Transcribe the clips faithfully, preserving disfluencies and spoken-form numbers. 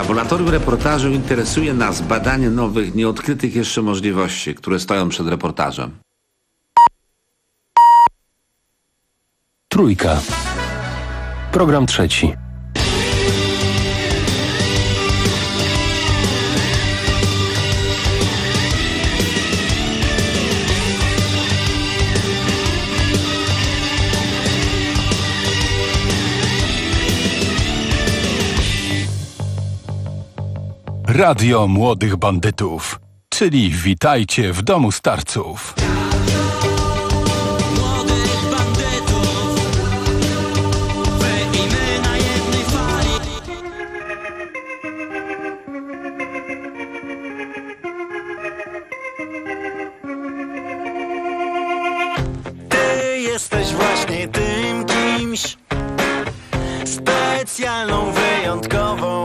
Laboratorium Reportażu interesuje nas badanie nowych, nieodkrytych jeszcze możliwości, które stoją przed reportażem. Trójka. Program trzeci. Radio Młodych Bandytów, czyli witajcie w domu starców. Ty jesteś właśnie tym kimś specjalną, wyjątkową.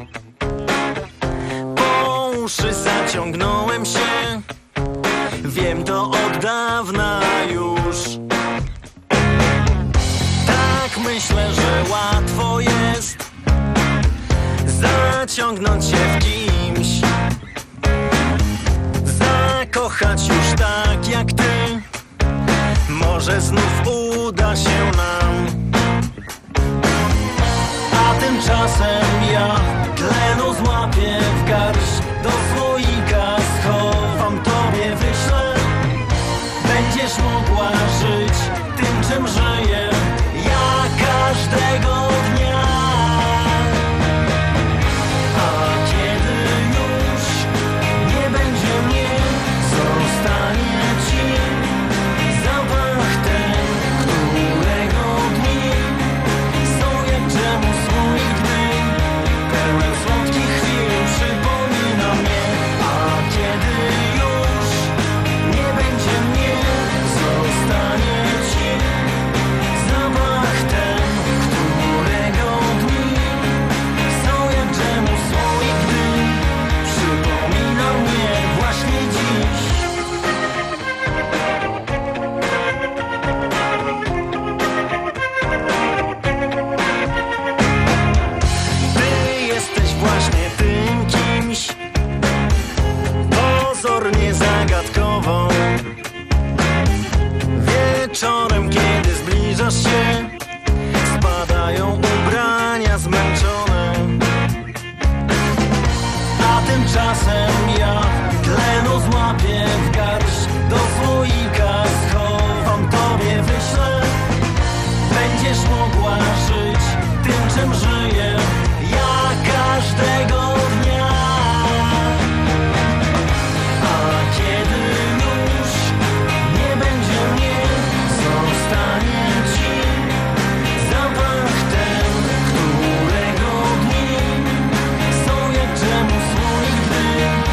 Uszy zaciągnąłem się, wiem to od dawna już. Tak myślę, że łatwo jest zaciągnąć się w kimś, zakochać już tak jak ty. Może znów uda się nam, a tymczasem ja tlenu złapię w garść, do słoika schowam, tobie wyślę. Będziesz mogła żyć tym, czym żyję ja każdego dnia. A kiedy już nie będzie mnie, zostanie ci zapach ten, którego dni są jak drzemu słoik dny, pełen słodkich chwil przypomina mnie. A kiedy już nie będzie mnie, zostanie ci zapach ten, którego dni są jak drzemu słoik dny, przypomina mnie właśnie dziś. Ty jesteś właśnie tym kimś pozornie zagadkową. Wieczorem, kiedy zbliżasz się, spadają ubrania zmęczone, a tymczasem ja tlenu złapię w garść, do słoika schowam, tobie wyślę. Będziesz mogła żyć tym, czym żyję ja każdego dnia. A kiedy już nie będzie mnie, zostanie ci zapach ten, którego dni są jak drzemu słoik dny,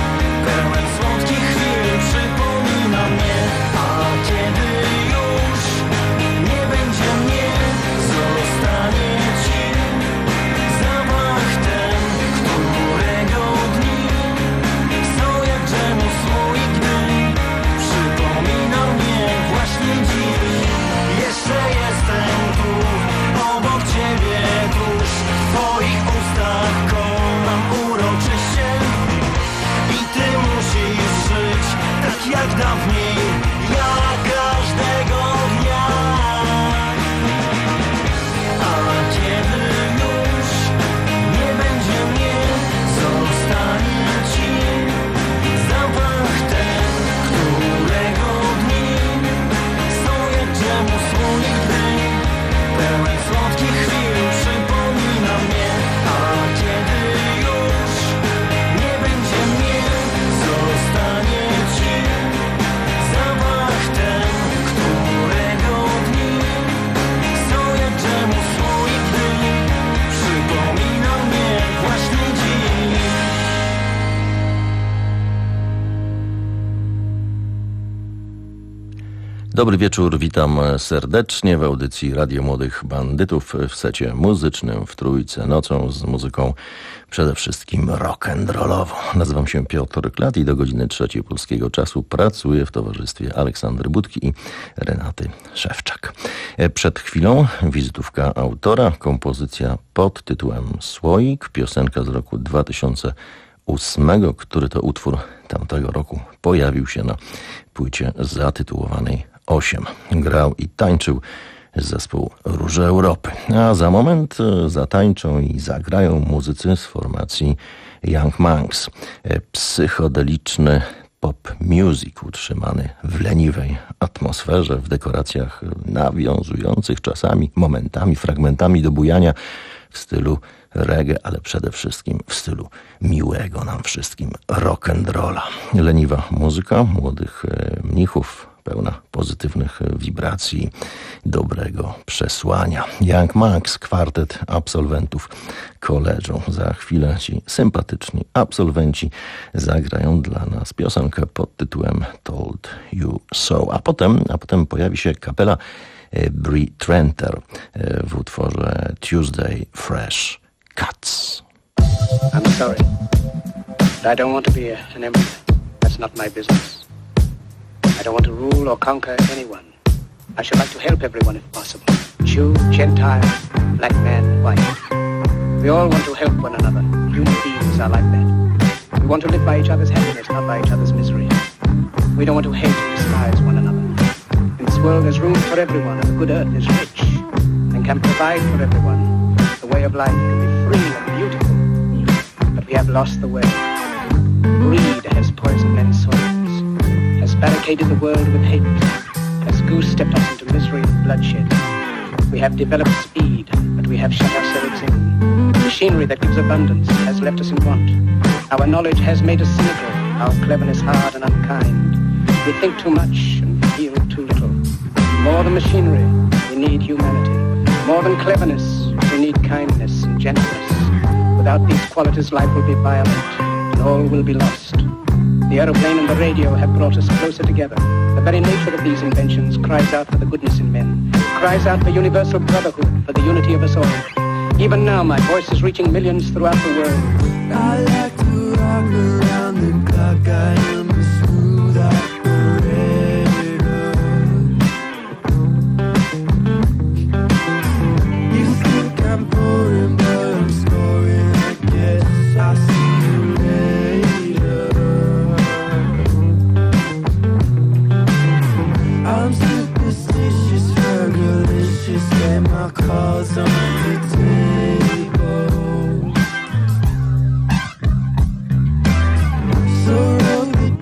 Dobry wieczór, witam serdecznie w audycji Radio Młodych Bandytów w secie muzycznym w Trójce nocą z muzyką przede wszystkim rock'n'rollową. Nazywam się Piotr Klat i do godziny trzeciej polskiego czasu pracuję w towarzystwie Aleksandry Budki i Renaty Szewczak. Przed chwilą wizytówka autora, kompozycja pod tytułem Słoik, piosenka z roku dwa tysiące ósmego, który to utwór tamtego roku pojawił się na płycie zatytułowanej osiem. Grał i tańczył zespół Róże Europy. A za moment zatańczą i zagrają muzycy z formacji Young Monks. Psychodeliczny pop music utrzymany w leniwej atmosferze, w dekoracjach nawiązujących czasami, momentami, fragmentami do bujania w stylu reggae, ale przede wszystkim w stylu miłego nam wszystkim rock'n'rolla. Leniwa muzyka młodych mnichów, pełna pozytywnych wibracji, dobrego przesłania. Young Monks, kwartet absolwentów college'u. Za chwilę ci sympatyczni absolwenci zagrają dla nas piosenkę pod tytułem Told You So. A potem, a potem pojawi się kapela Bree Trenter w utworze Tuesday Fresh Cuts. I'm sorry, but I don't want to be an emperor. That's not my business. I don't want to rule or conquer anyone. I should like to help everyone if possible. Jew, Gentile, black man, white. We all want to help one another. Human beings are like that. We want to live by each other's happiness, not by each other's misery. We don't want to hate and despise one another. In this world there's room for everyone, and the good earth is rich and can provide for everyone. The way of life can be free and beautiful, but we have lost the way. Greed has poisoned men's souls, has barricaded the world with hate, has goose-stepped us into misery and bloodshed. We have developed speed, but we have shut ourselves in. Machinery that gives abundance has left us in want. Our knowledge has made us cynical, our cleverness hard and unkind. We think too much and feel too little. More than machinery, we need humanity. More than cleverness, we need kindness and gentleness. Without these qualities, life will be violent and all will be lost. The aeroplane and the radio have brought us closer together. The very nature of these inventions cries out for the goodness in men, cries out for universal brotherhood, for the unity of us all. Even now, my voice is reaching millions throughout the world. I like to rock around the clock. I am a smooth operator. You think I'm boring, but I'm scoring. I guess I'll see you later. I'm superstitious, fergalicious, and my calls on the table. So roll the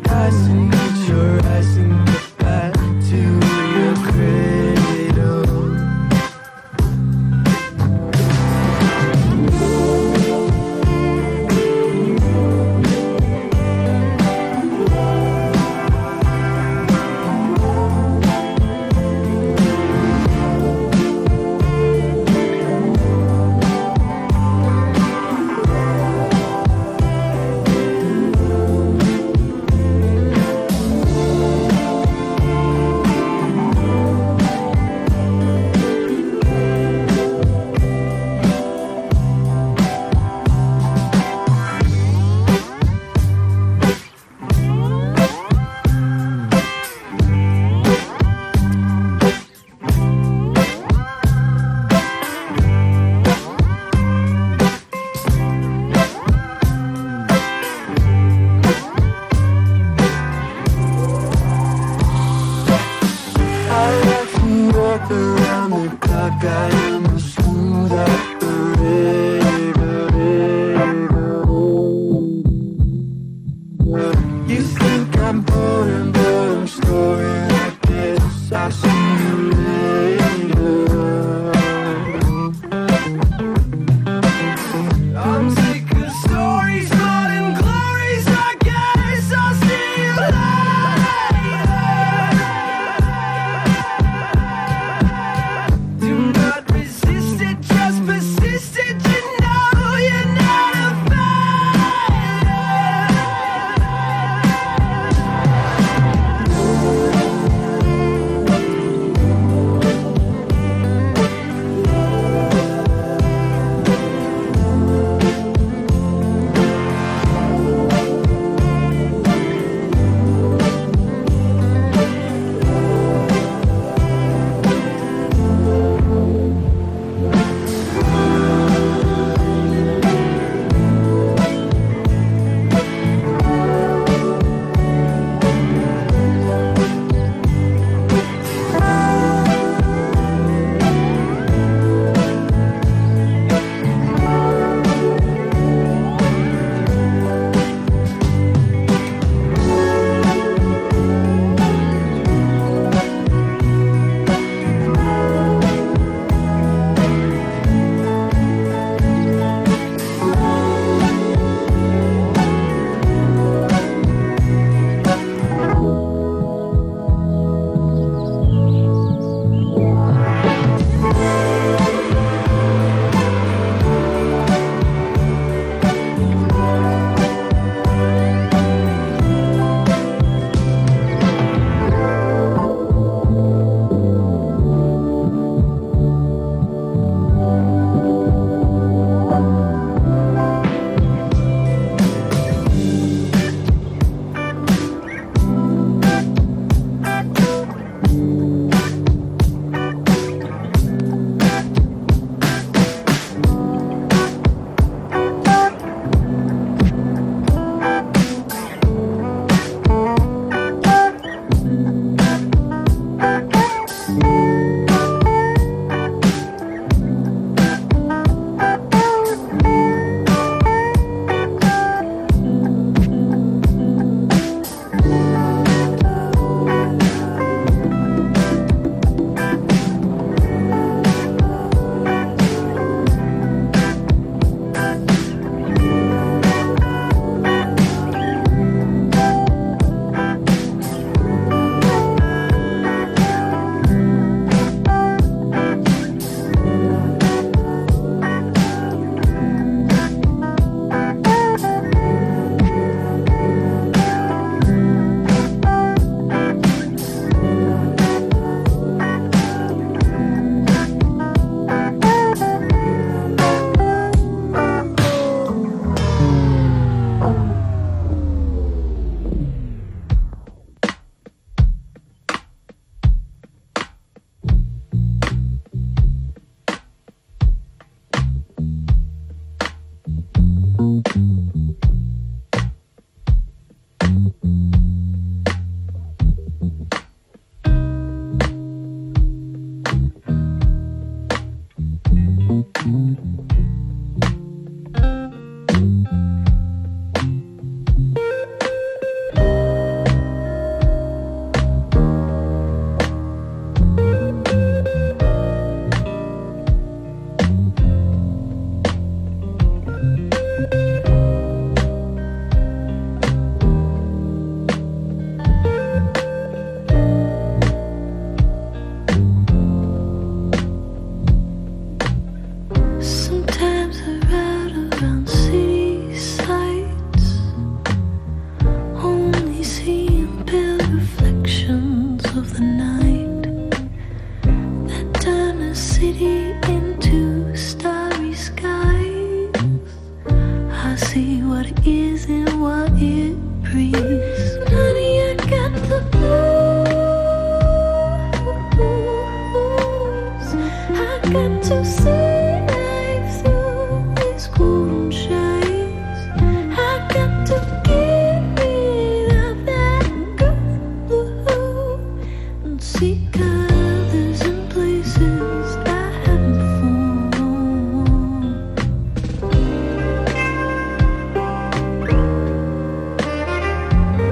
Thank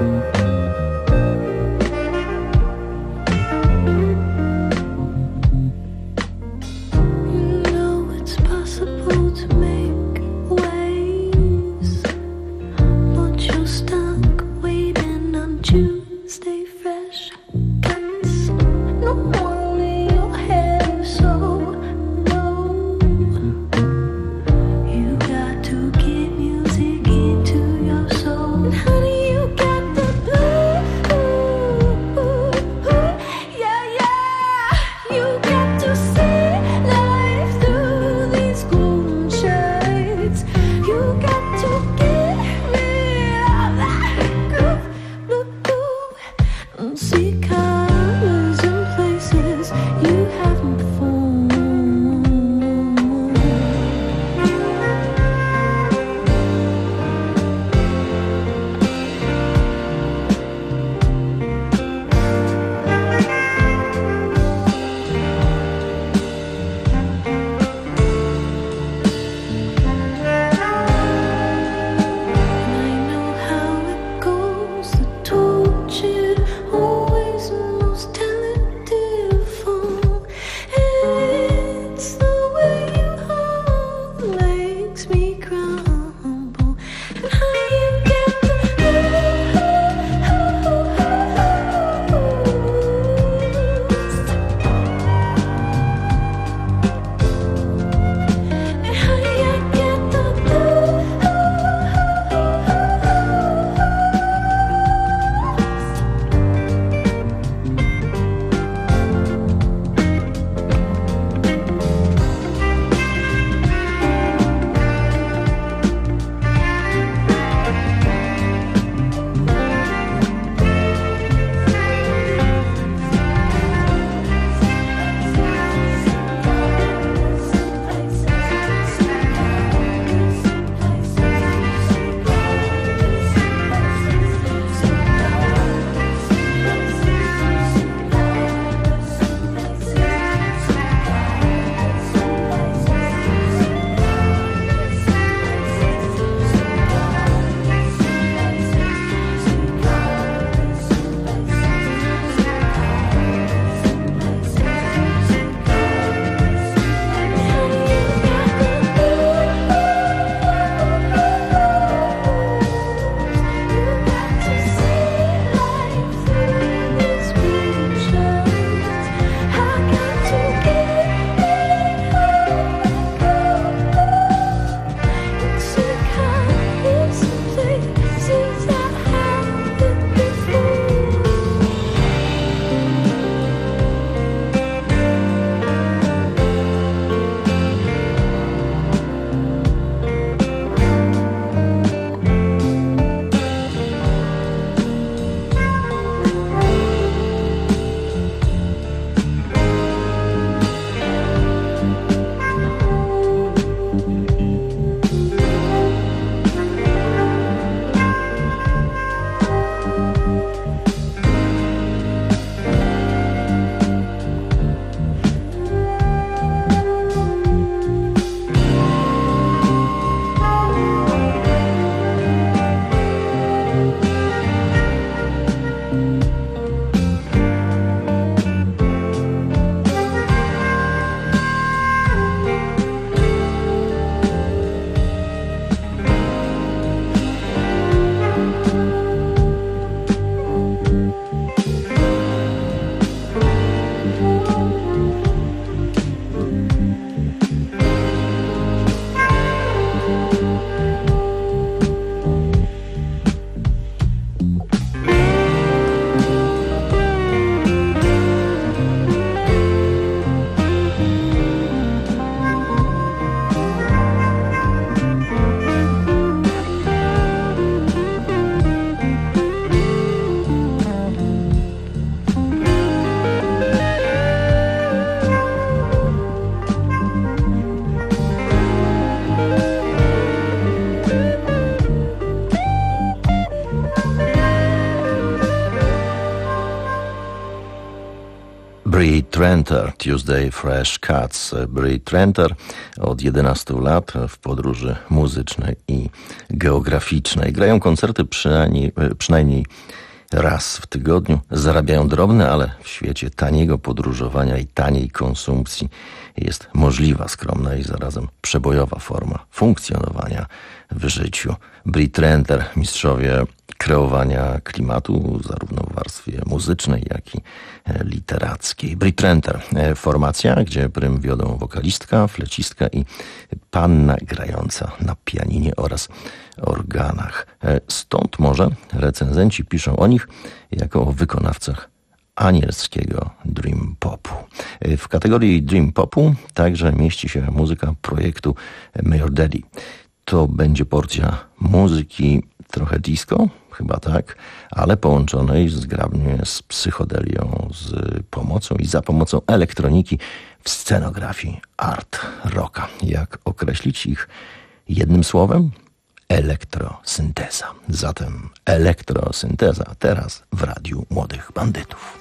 Tranter, Tuesday Fresh Cuts. Bri Tranter od jedenastu lat w podróży muzycznej i geograficznej. Grają koncerty przynajmniej, przynajmniej raz w tygodniu. Zarabiają drobne, ale w świecie taniego podróżowania i taniej konsumpcji jest możliwa, skromna i zarazem przebojowa forma funkcjonowania w życiu. Bri Tranter, mistrzowie kreowania klimatu zarówno w warstwie muzycznej, jak i literackiej. Bri Tranter, formacja, gdzie prym wiodą wokalistka, flecistka i panna grająca na pianinie oraz organach. Stąd może recenzenci piszą o nich jako o wykonawcach anielskiego dream popu. W kategorii dream popu także mieści się muzyka projektu Major Daddy. To będzie porcja muzyki trochę disco, chyba tak, ale połączonej zgrabnie z psychodelią, z pomocą i za pomocą elektroniki w scenografii art rocka. Jak określić ich jednym słowem? Elektrosynteza. Zatem elektrosynteza teraz w Radiu Młodych Bandytów.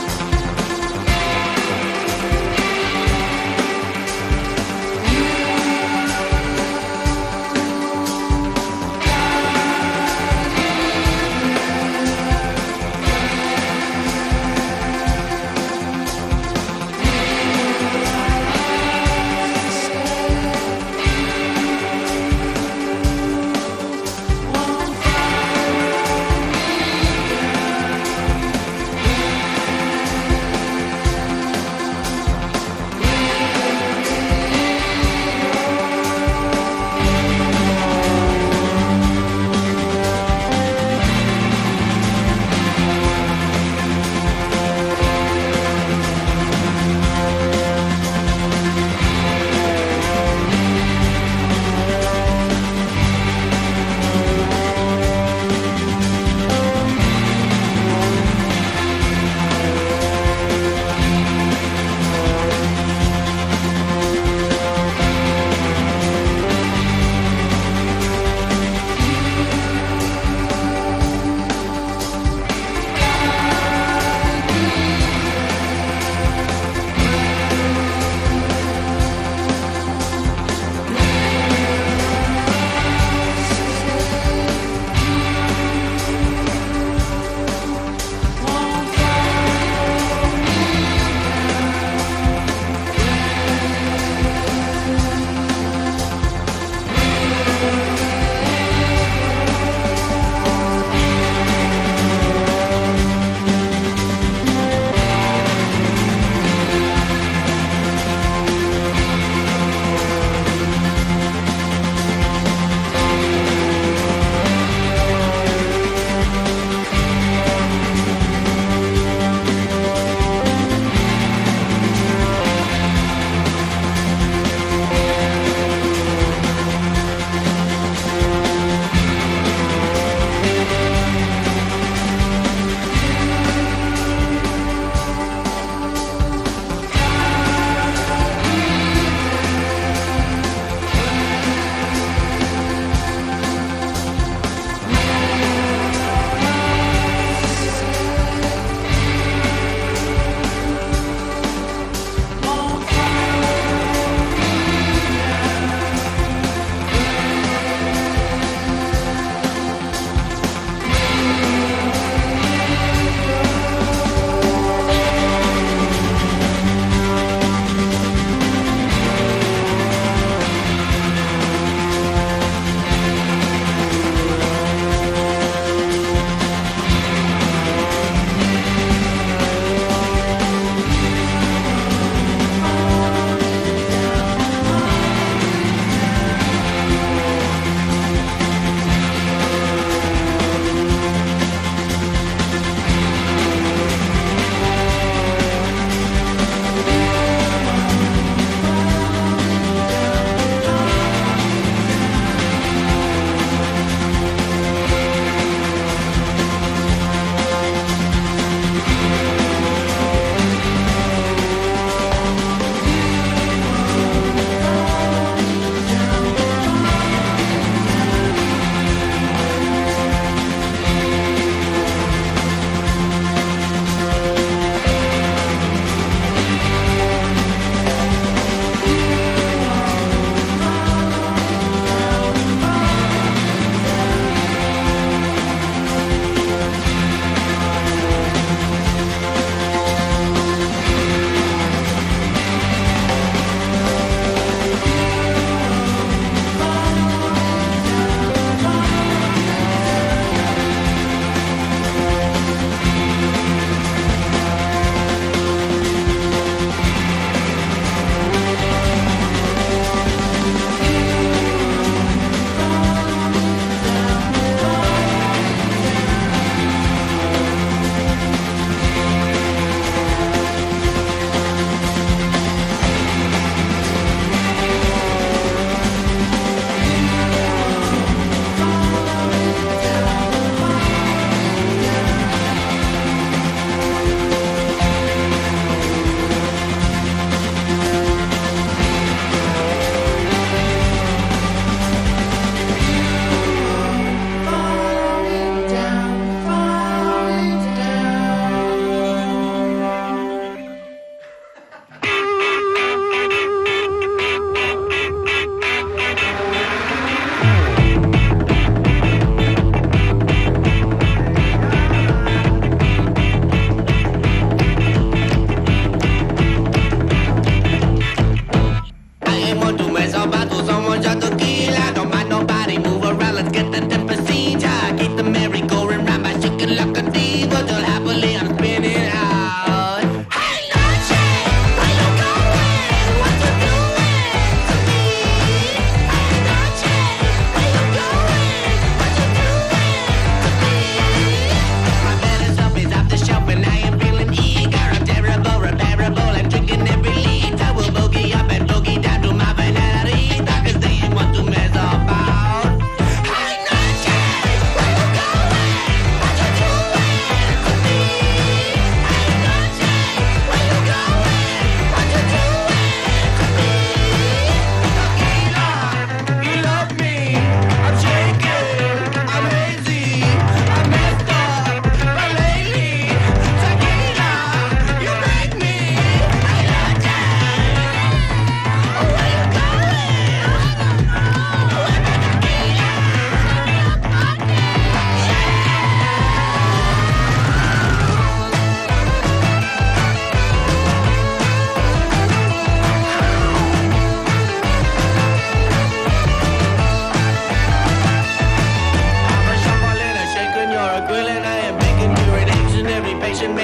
You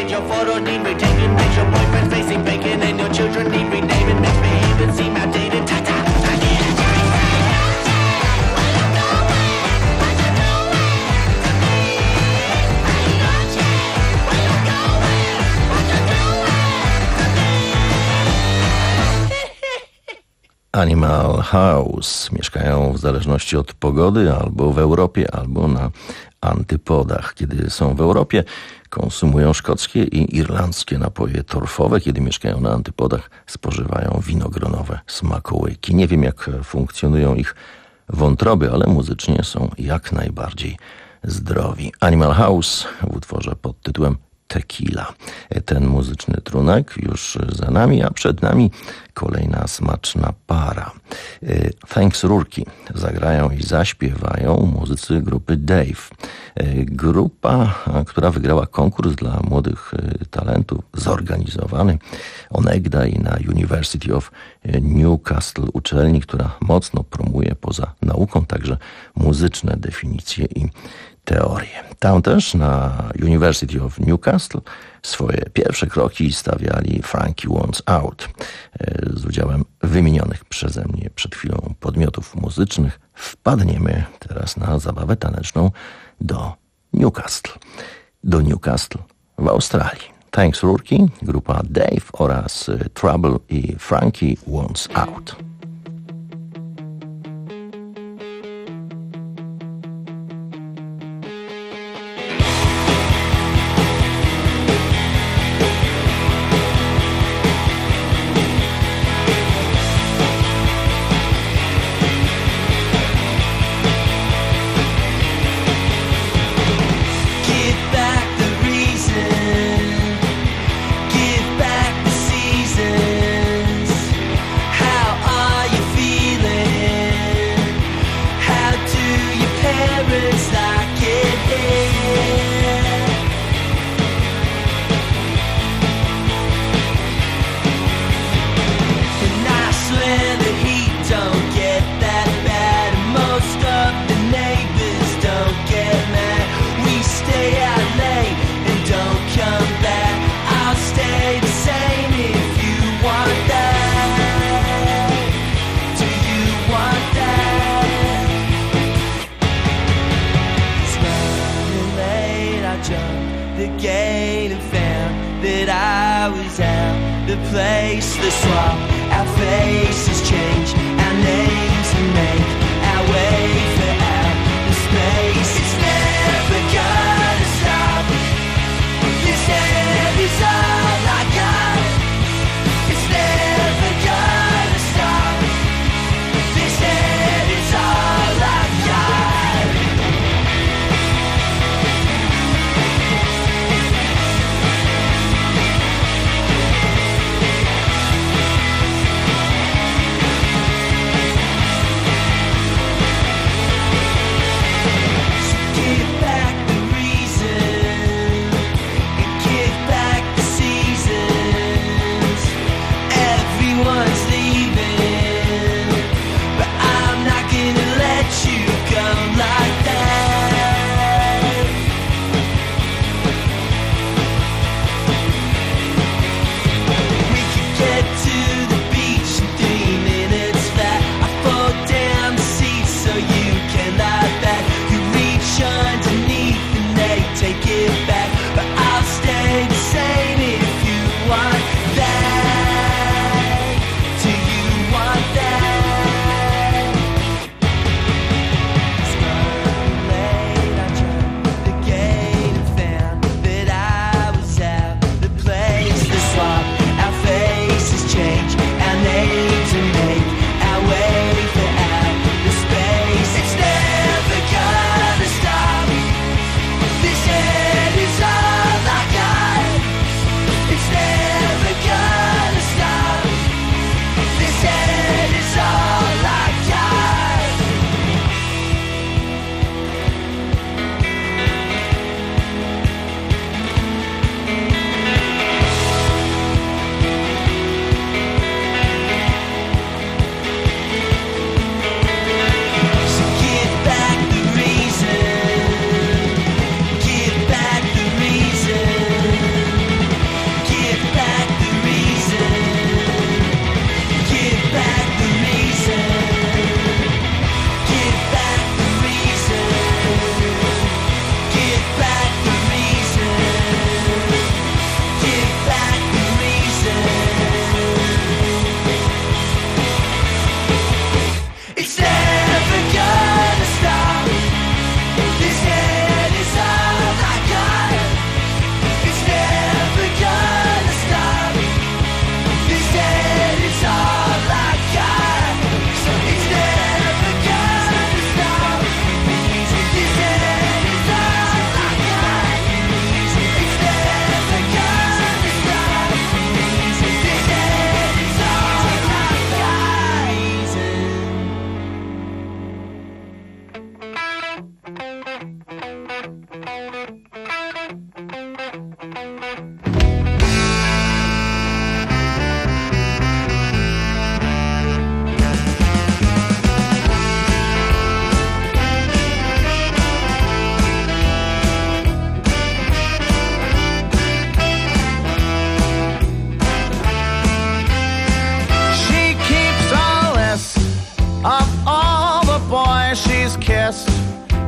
Did your photo need retaking? Makes your boyfriend facing bacon, and your children need renaming. Makes behaving seem outdated. Ta ta. Animal House. Mieszkają w zależności od pogody albo w Europie, albo na antypodach. Kiedy są w Europie, konsumują szkockie i irlandzkie napoje torfowe. Kiedy mieszkają na antypodach, spożywają winogronowe smakołyki. Nie wiem, jak funkcjonują ich wątroby, ale muzycznie są jak najbardziej zdrowi. Animal House w utworze pod tytułem Tequila. Ten muzyczny trunek już za nami, a przed nami kolejna smaczna para. Thanks Rurki zagrają i zaśpiewają muzycy grupy Dave. Grupa, która wygrała konkurs dla młodych talentów, zorganizowany onegdaj na University of Newcastle, uczelni, która mocno promuje poza nauką także muzyczne definicje i teorie. Tam też na University of Newcastle swoje pierwsze kroki stawiali Frankie Wants Out. Z udziałem wymienionych przeze mnie przed chwilą podmiotów muzycznych wpadniemy teraz na zabawę taneczną do Newcastle. Do Newcastle w Australii. Thanks Rurki, grupa Dave oraz Trouble i Frankie Wants Out.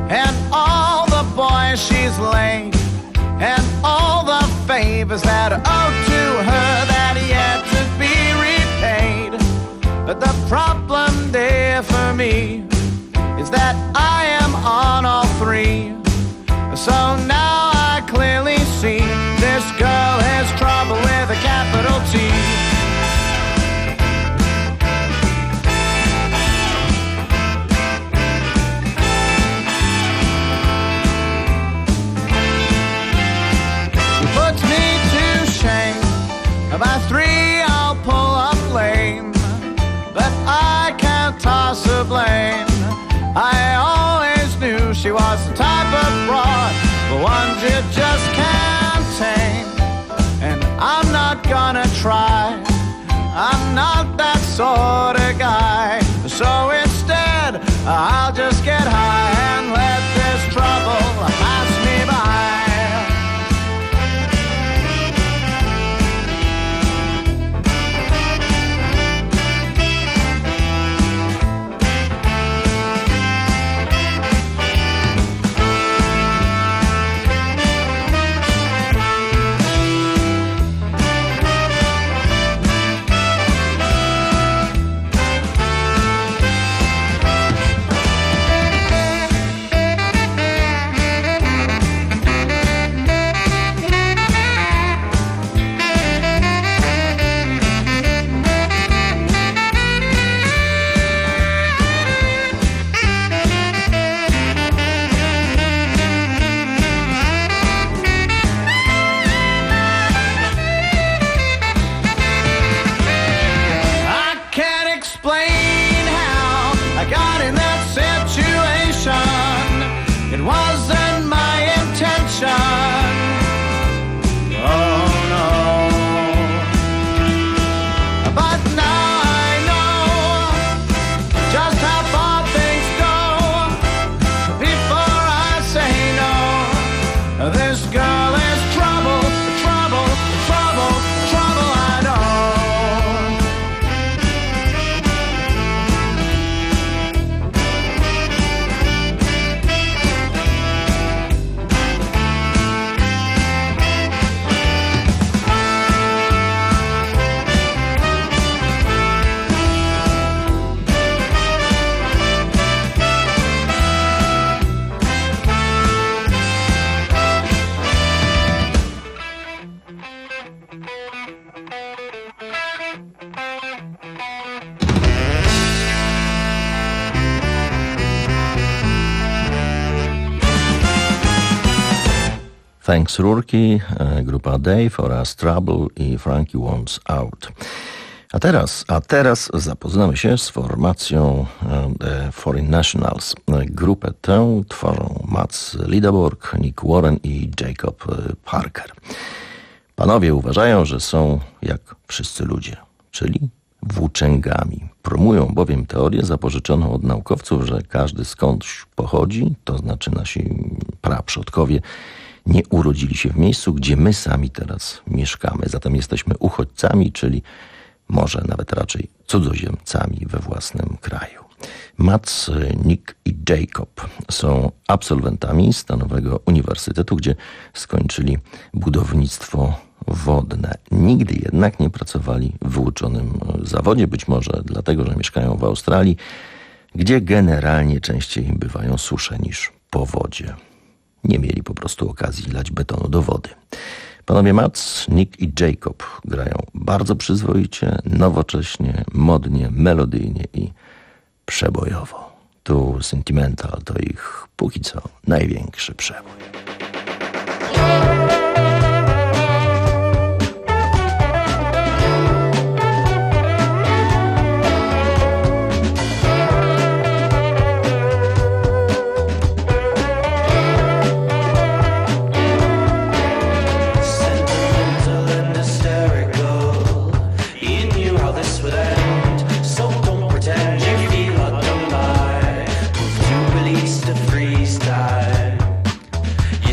and all the boys she's laid, and all the favors that are owed to her that are yet to be repaid. But the problem there for me is that I am on all three. So now I clearly see this girl has trouble with a capital T. She puts me to shame. By three I'll pull up lame, but I can't toss her blame. I always knew she was the type of broad, the ones you just can't tame. And I'm not gonna try, I'm not that sort of guy. So instead, I'll just get high and let this trouble pass me by. Thanks Rurki, grupa Dave oraz Trouble i Frankie Wants Out. A teraz, a teraz zapoznamy się z formacją e, Foreign Nationals. Grupę tę tworzą Mats Lideborg, Nick Warren i Jacob Parker. Panowie uważają, że są jak wszyscy ludzie, czyli włóczęgami. Promują bowiem teorię zapożyczoną od naukowców, że każdy skądś pochodzi, to znaczy nasi praprzodkowie nie urodzili się w miejscu, gdzie my sami teraz mieszkamy. Zatem jesteśmy uchodźcami, czyli może nawet raczej cudzoziemcami we własnym kraju. Mats, Nick i Jacob są absolwentami Stanowego Uniwersytetu, gdzie skończyli budownictwo wodne. Nigdy jednak nie pracowali w wyuczonym zawodzie, być może dlatego, że mieszkają w Australii, gdzie generalnie częściej bywają susze niż powodzie. Nie mieli po prostu okazji lać betonu do wody. Panowie Mats, Nick i Jacob grają bardzo przyzwoicie, nowocześnie, modnie, melodyjnie i przebojowo. Tu Sentimental to ich póki co największy przebój. You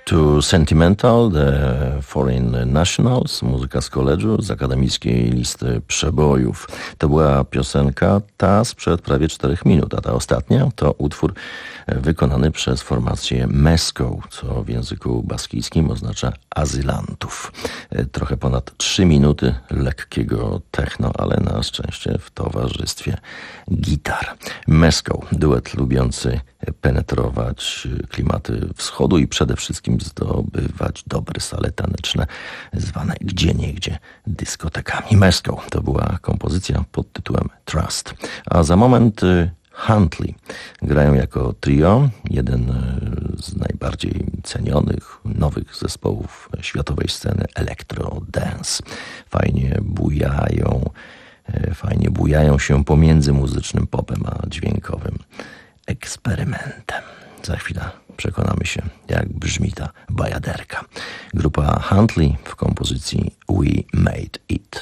Too Sentimental, The Foreign Nationals, muzyka z koledżu, z akademickiej listy przebojów. To była piosenka ta sprzed prawie czterech minut, a ta ostatnia to utwór wykonany przez formację Mesco, co w języku baskijskim oznacza azylantów. Trochę ponad trzy minuty lekkiego techno, ale na szczęście w towarzystwie gitar. Mesco, duet lubiący penetrować klimaty wschodu i przede wszystkim zdobywać dobre sale taneczne, zwane gdzieniegdzie dyskotekami. Mesco to była kompozycja pod tytułem Trust. A za moment Huntley grają jako trio, jeden z najbardziej cenionych nowych zespołów światowej sceny electro dance. Fajnie bujają, fajnie bujają się pomiędzy muzycznym popem a dźwiękowym eksperymentem. Za chwilę przekonamy się, jak brzmi ta bajaderka. Grupa Huntley w kompozycji We Made It.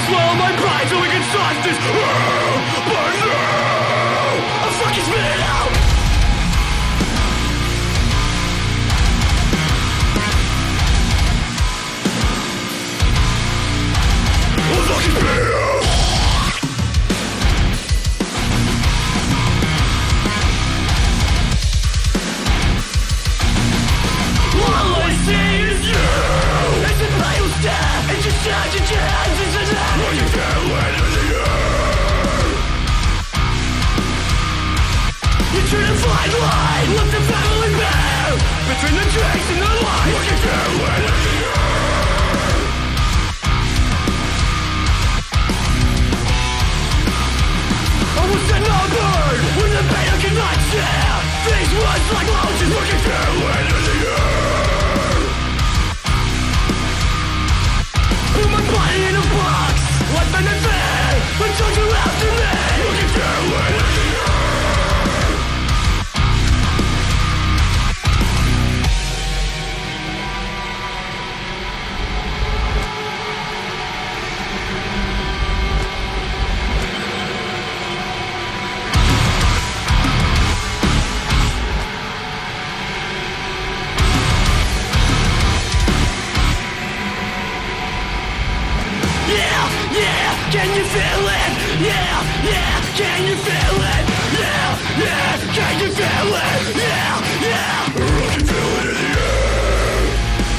swallow my pride so we can start this. But no, I'm fucking spit it out. I'm fucking spit it out. All I see is you. It's a pale stare. And you shut your hands into the night. Well, you can't let it in the air. You try to find line. Let the family bear. Between the drinks and the light. Well, you can't let it in the air. I was a bird with the pain I cannot share. These words like loads. Well, you can't let it in the air. Put my body in a box, like men and fair. Until you're after me. Look at that light in the air. Yeah, yeah, can you feel it? Yeah, yeah, can you feel it? Yeah, yeah, can you feel it? Yeah, yeah, I can feel it in the air.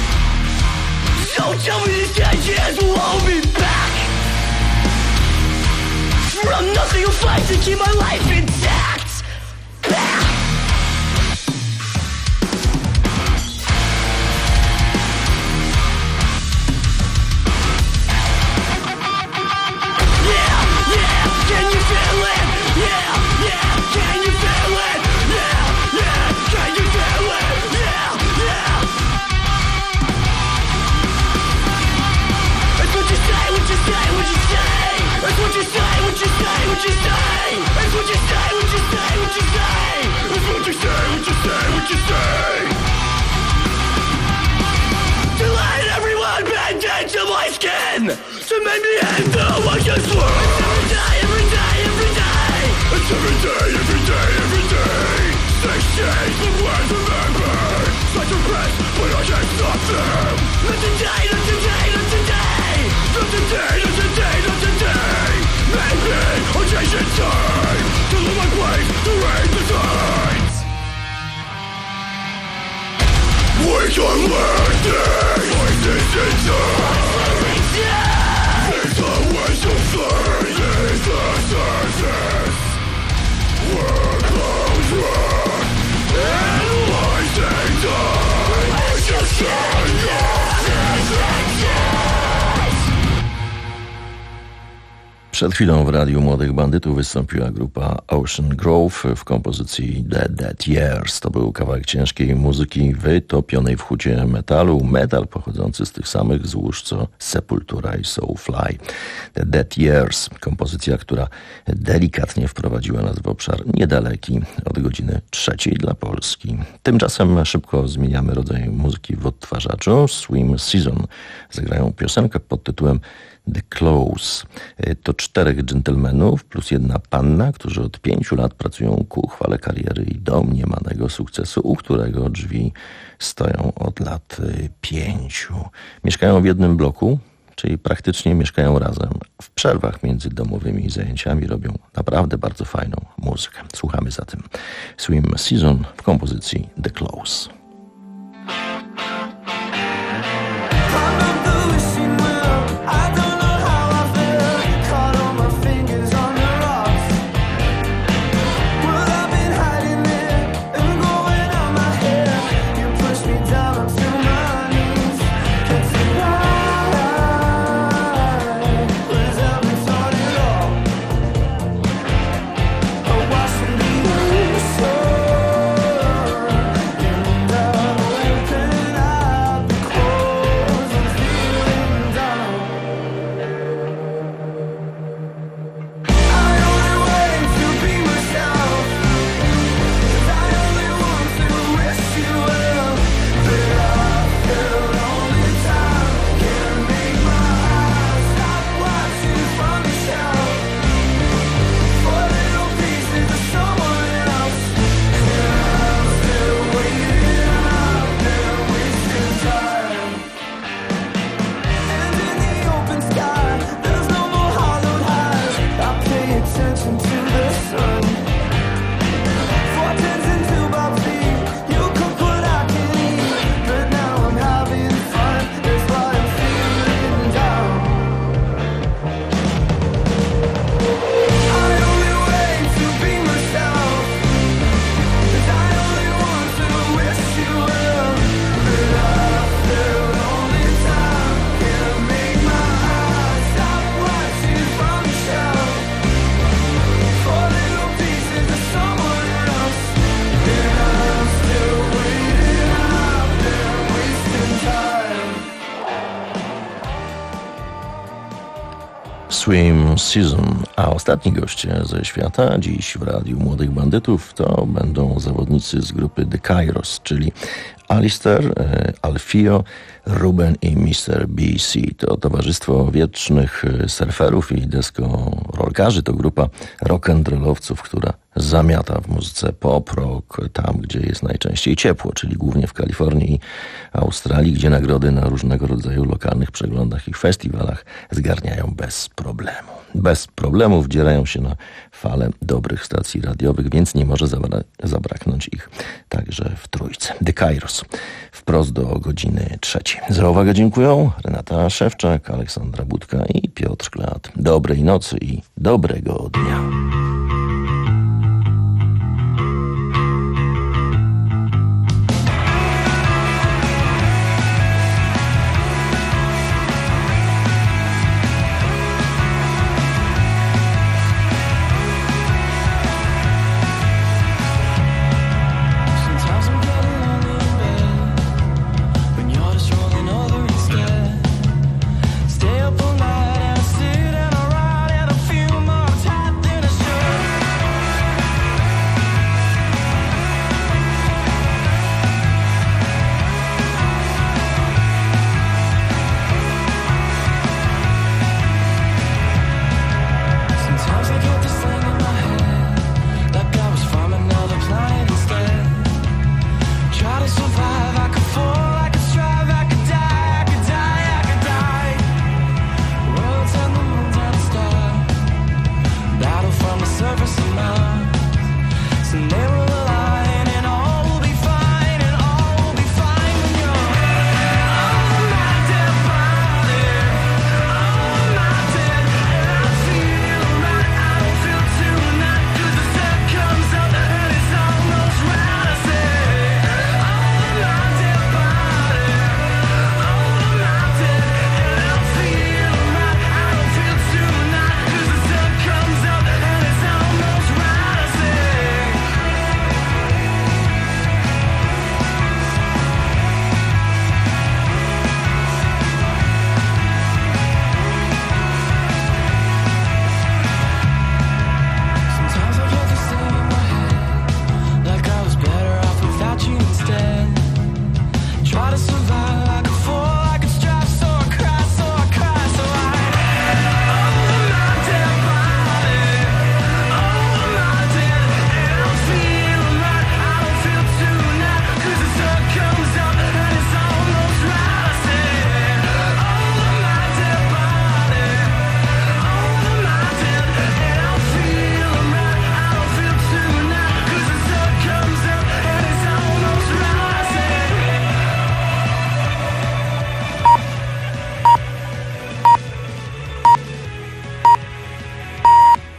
So tell me these cages will hold me back. From nothing I'll fight to keep my life intact. Ah. Can you feel it? Yeah, yeah, can you feel it? Yeah, yeah, can you feel it? Yeah, yeah. It's what you say, what you say, what you say. It's what you say, what you say, what you say. It's what you say, what you say, what you say. It's what you say, what you say, what you say. To let everyone bend into my skin. To make me hate the emotions world. Every day, every day, it's every day, every day, every day. Six days, the words remember. Such a rest, but I can't stop them. Not today, not today, not today. Not today, not today, not today. Maybe I'll change in time. To leave my place, to raise the tides. We can learn things. Voices inside. These are ways to fly. These are senses. We're close rock. And rising tide. As you shine your senses. Przed chwilą w Radiu Młodych Bandytów wystąpiła grupa Ocean Grove w kompozycji The Dead Years. To był kawałek ciężkiej muzyki wytopionej w hucie metalu. Metal pochodzący z tych samych złóż co Sepultura i Soulfly. The Dead Years. Kompozycja, która delikatnie wprowadziła nas w obszar niedaleki od godziny trzeciej dla Polski. Tymczasem szybko zmieniamy rodzaj muzyki w odtwarzaczu. Swim Season zagrają piosenkę pod tytułem The Close. To czterech dżentelmenów plus jedna panna, którzy od pięciu lat pracują ku chwale kariery i domniemanego sukcesu, u którego drzwi stoją od lat pięciu. Mieszkają w jednym bloku, czyli praktycznie mieszkają razem. W przerwach między domowymi zajęciami robią naprawdę bardzo fajną muzykę. Słuchamy zatem Swim Season w kompozycji The Close. Down Swim Season. A ostatni goście ze świata dziś w Radiu Młodych Bandytów to będą zawodnicy z grupy The Kairos, czyli Alistair, Alfio, Ruben i mister B C. To towarzystwo wiecznych surferów i deskorolkarzy. To grupa rock'n'rollowców, która zamiata w muzyce pop, rock, tam gdzie jest najczęściej ciepło, czyli głównie w Kalifornii i Australii, gdzie nagrody na różnego rodzaju lokalnych przeglądach i festiwalach zgarniają bez problemu. Bez problemu wdzierają się na falę dobrych stacji radiowych, więc nie może zabra- zabraknąć ich także w trójce. The Kairos. Wprost do godziny trzeciej. Za uwagę dziękuję Renata Szewczak, Aleksandra Budka i Piotr Klat. Dobrej nocy i dobrego dnia.